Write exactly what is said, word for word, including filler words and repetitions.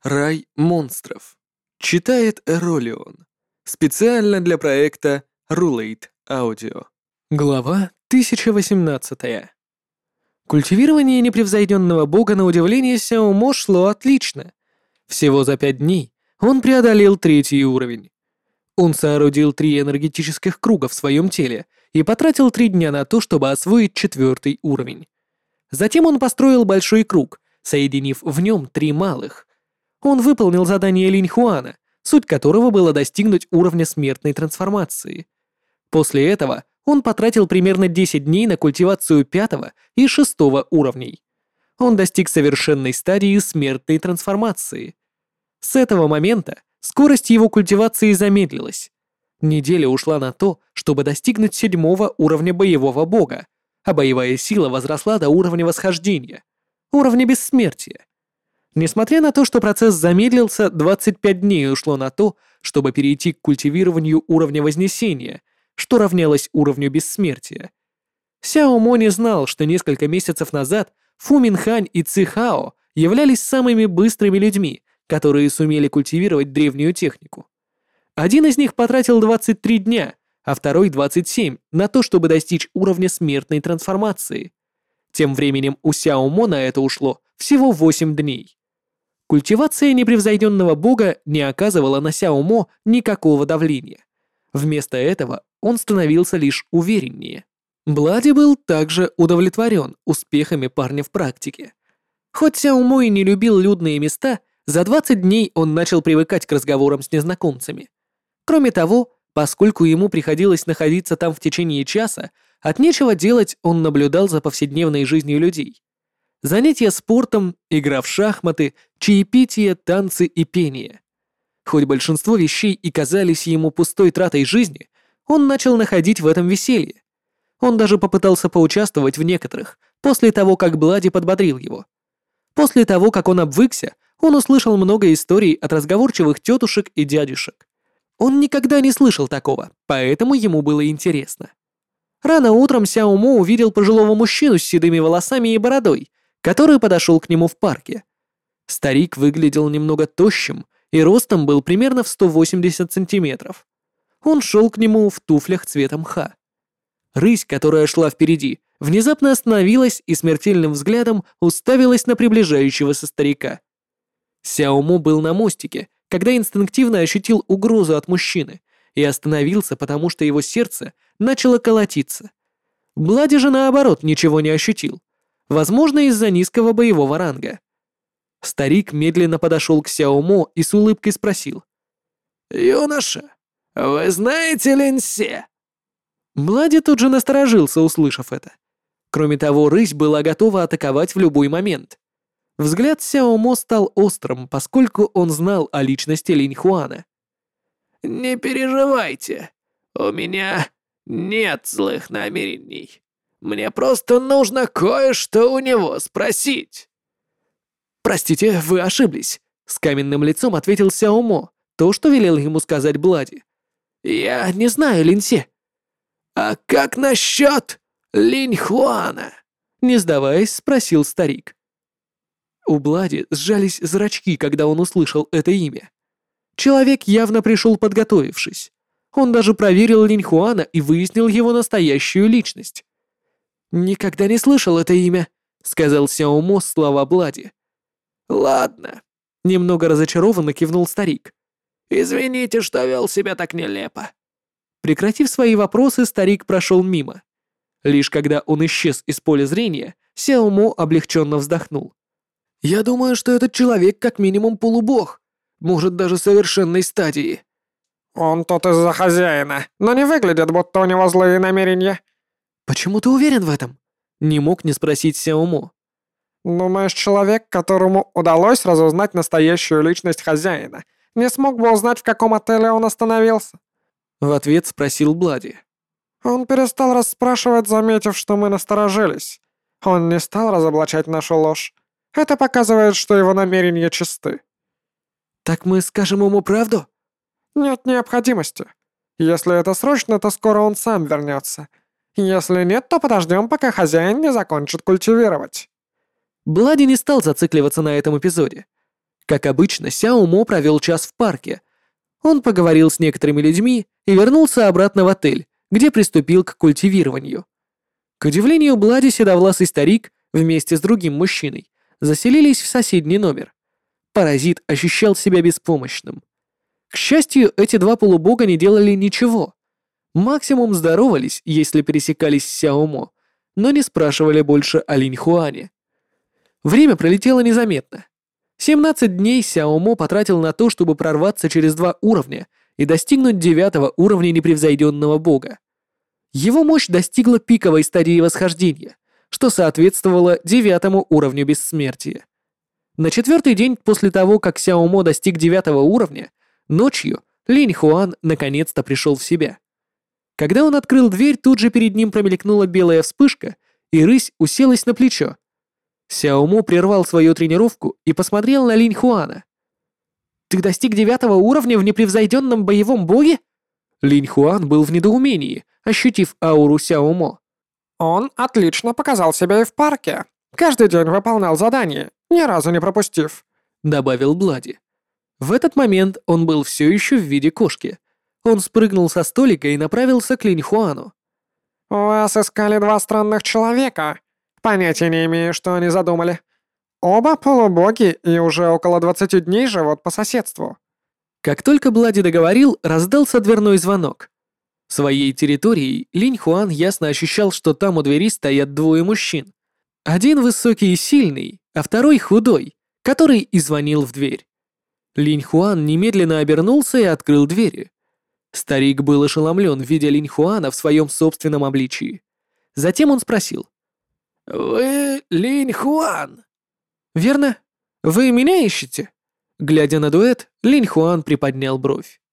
Рай монстров. Читает Эролион. Специально для проекта Rulate Audio. Глава тысяча восемнадцатая. Культивирование непревзойденного бога на удивление Сяомо шло отлично. Всего за пять дней он преодолел третий уровень. Он соорудил три энергетических круга в своем теле и потратил три дня на то, чтобы освоить четвертый уровень. Затем он построил большой круг, соединив в нем три малых. Он выполнил задание Линьхуана, суть которого было достигнуть уровня смертной трансформации. После этого он потратил примерно десять дней на культивацию пятого и шестого уровней. Он достиг совершенной стадии смертной трансформации. С этого момента скорость его культивации замедлилась. Неделя ушла на то, чтобы достигнуть седьмого уровня боевого бога, а боевая сила возросла до уровня восхождения, уровня бессмертия. Несмотря на то, что процесс замедлился, двадцать пять дней ушло на то, чтобы перейти к культивированию уровня вознесения, что равнялось уровню бессмертия. Сяо Мо не знал, что несколько месяцев назад Фу Минхань и Ци Хао являлись самыми быстрыми людьми, которые сумели культивировать древнюю технику. Один из них потратил двадцать три дня, а второй двадцать семь на то, чтобы достичь уровня смертной трансформации. Тем временем у Сяо Мо на это ушло всего восемь дней. Культивация непревзойденного бога не оказывала на Сяо Мо никакого давления. Вместо этого он становился лишь увереннее. Блади был также удовлетворен успехами парня в практике. Хоть Сяо Мо и не любил людные места, за двадцать дней он начал привыкать к разговорам с незнакомцами. Кроме того, поскольку ему приходилось находиться там в течение часа, от нечего делать он наблюдал за повседневной жизнью людей. Занятия спортом, игра в шахматы, чаепитие, танцы и пение. Хоть большинство вещей и казались ему пустой тратой жизни, он начал находить в этом веселье. Он даже попытался поучаствовать в некоторых, после того, как Блади подбодрил его. После того, как он обвыкся, он услышал много историй от разговорчивых тетушек и дядюшек. Он никогда не слышал такого, поэтому ему было интересно. Рано утром Сяо Мо увидел пожилого мужчину с седыми волосами и бородой, который подошел к нему в парке. Старик выглядел немного тощим и ростом был примерно в сто восемьдесят сантиметров. Он шел к нему в туфлях цвета мха. Рысь, которая шла впереди, внезапно остановилась и смертельным взглядом уставилась на приближающегося старика. Сяо Мо был на мостике, когда инстинктивно ощутил угрозу от мужчины и остановился, потому что его сердце начало колотиться. Блади же, наоборот, ничего не ощутил. Возможно, из-за низкого боевого ранга. Старик медленно подошел к Сяо Мо и с улыбкой спросил. «Юноша, вы знаете Линьсе?» Блади тут же насторожился, услышав это. Кроме того, рысь была готова атаковать в любой момент. Взгляд Сяо Мо стал острым, поскольку он знал о личности Линьхуана. «Не переживайте, у меня нет злых намерений. Мне просто нужно кое-что у него спросить». «Простите, вы ошиблись», — с каменным лицом ответил Сяо Мо, то, что велел ему сказать Блади. «Я не знаю Линьсе». «А как насчет Линьхуана?» — не сдаваясь, спросил старик. У Блади сжались зрачки, когда он услышал это имя. Человек явно пришел подготовившись. Он даже проверил Линьхуана и выяснил его настоящую личность. «Никогда не слышал это имя», — сказал Сяо Мо слова Блади. «Ладно», — немного разочарованно кивнул старик. «Извините, что вел себя так нелепо». Прекратив свои вопросы, старик прошел мимо. Лишь когда он исчез из поля зрения, Сяо Мо облегченно вздохнул. «Я думаю, что этот человек как минимум полубог, может, даже совершенной стадии». «Он тут из-за хозяина, но не выглядит, будто у него злые намерения». «Почему ты уверен в этом?» — не мог не спросить Сяо Мо. «Думаешь, человек, которому удалось разузнать настоящую личность хозяина, не смог бы узнать, в каком отеле он остановился?» В ответ спросил Блади. «Он перестал расспрашивать, заметив, что мы насторожились. Он не стал разоблачать нашу ложь. Это показывает, что его намерения чисты». «Так мы скажем ему правду?» «Нет необходимости. Если это срочно, то скоро он сам вернется. Если нет, то подождем, пока хозяин не закончит культивировать». Блади не стал зацикливаться на этом эпизоде. Как обычно, Сяо Мо провел час в парке. Он поговорил с некоторыми людьми и вернулся обратно в отель, где приступил к культивированию. К удивлению Блади, седовласый старик вместе с другим мужчиной заселились в соседний номер. Паразит ощущал себя беспомощным. К счастью, эти два полубога не делали ничего. Максимум здоровались, если пересекались с Сяо Мо, но не спрашивали больше о Линь Хуане. Время пролетело незаметно. семнадцать дней Сяо Мо потратил на то, чтобы прорваться через два уровня и достигнуть девятого уровня непревзойденного бога. Его мощь достигла пиковой стадии восхождения, что соответствовало девятому уровню бессмертия. На четвертый день после того, как Сяо Мо достиг девятого уровня, ночью Линь Хуан наконец-то пришел в себя. Когда он открыл дверь, тут же перед ним промелькнула белая вспышка, и рысь уселась на плечо. Сяо Мо прервал свою тренировку и посмотрел на Линь Хуана. «Ты достиг девятого уровня в непревзойденном боевом боге?» Линь Хуан был в недоумении, ощутив ауру Сяо Мо. Он отлично показал себя и в парке. Каждый день выполнял задания, ни разу не пропустив», — добавил Блади. В этот момент он был все еще в виде кошки. Он спрыгнул со столика и направился к Линь Хуану. «Вас искали два странных человека. Понятия не имею, что они задумали. Оба полубоги и уже около двадцати дней живут по соседству». Как только Блади договорил, раздался дверной звонок. Своей территорией Линь Хуан ясно ощущал, что там у двери стоят двое мужчин. Один высокий и сильный, а второй худой, который и звонил в дверь. Линь Хуан немедленно обернулся и открыл двери. Старик был ошеломлен, видя Линь Хуана в своем собственном обличии. Затем он спросил. «Вы Линь Хуан?» «Верно. Вы меня ищете?» Глядя на дуэт, Линь Хуан приподнял бровь.